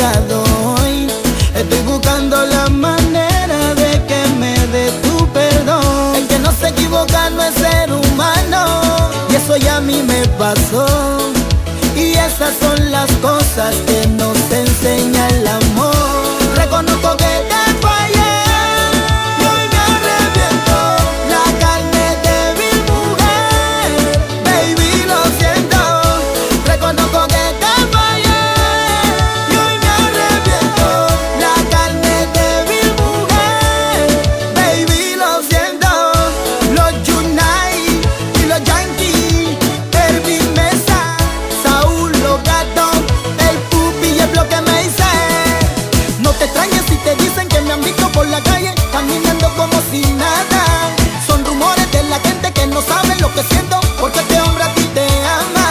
la doy. Estoy buscando la manera de que me dé tu perdón. El que no se equivoca no es ser humano, y eso ya a mí me pasó. Y esas son las cosas que nos enseña el amor. Reconozco que te fallé y hoy me arrepiento. La carne es débil, mujer, baby, lo siento. Reconozco que te fallé y hoy me arrepiento. La carne es débil, mujer, baby, lo siento. Los Junai y los Yankees, Ervin Mesa, Saúl, los gatos, el pupi y el bloque me hice. No te extrañes si te dicen que me han visto por la calle caminando como si nada. Son rumores de la gente que no saben lo que siento, porque este hombre a ti te ama.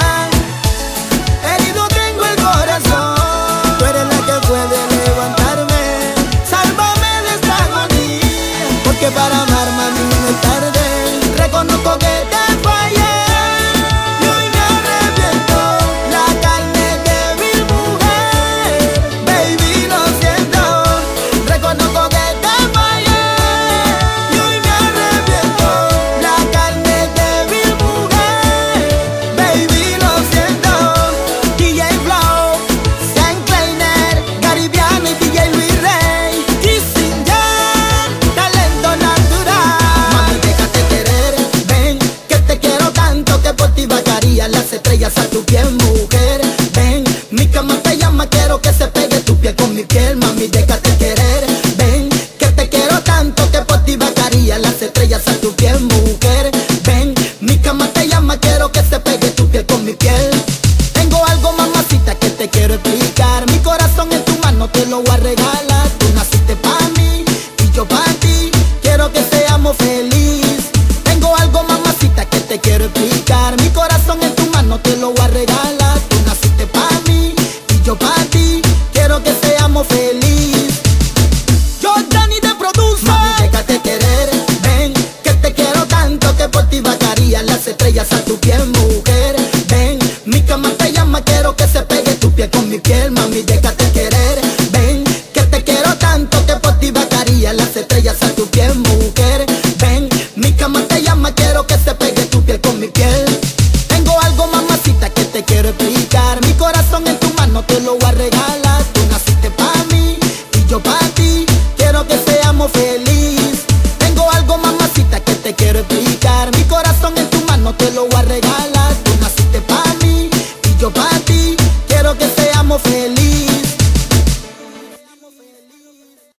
Herido tengo el corazón, tú eres la que puede levantarme. Sálvame de esta agonía, porque para amarme a mí no es tarde. Reconozco que te fallé y hoy me arrepiento. La carne es débil, mujer, baby, lo siento. Reconozco que te fallé y hoy me arrepiento. La carne es débil, mujer, baby, lo siento. DJ Flow, Sean Kleiner, Garibiano y DJ Luis Rey, Kissing Jan, talento natural. Mami, déjate querer, ven, que te quiero tanto que por ti bajaría las estrellas a tu piel, mujer. Ven, mi cama te llama, quiero que se pegue tu piel con mi piel. Mami, déjate querer, ven, que te quiero tanto que por ti bajaría las estrellas a tu piel, mujer. Ven, mi cama te llama, quiero que se pegue tu piel con mi piel. Tengo algo, mamacita, que te quiero explicar. Mi corazón en tu mano te lo voy a regalar. Tú naciste pa' mí y yo pa' ti, quiero que seamos feliz. Tengo algo, mamacita, que te quiero explicar. Mi corazón en tu mano te lo voy a regalar. Tú naciste pa' mí y yo pa' ti, quiero que seamos feliz. Yo, Dani, te produce. Mami, déjate querer, ven, que te quiero tanto que por ti bajaría las estrellas a tu piel, mujer. Ven, mi cama te llama, quiero que se pegue tu piel con mi piel. Mami, déjate querer, ven, que te quiero tanto que por ti bajaría las estrellas a tu piel, mujer. Ven, mi cama te llama, quiero que se pegue tu piel con mi piel. Tengo algo, mamacita, que te quiero explicar. Mi corazón en tu mano te lo voy a regalar. Tú naciste pa' mí y yo pa' ti, quiero que seamos feliz. Tengo algo, mamacita, que te quiero explicar. Mi corazón en tu mano te lo voy a regalar.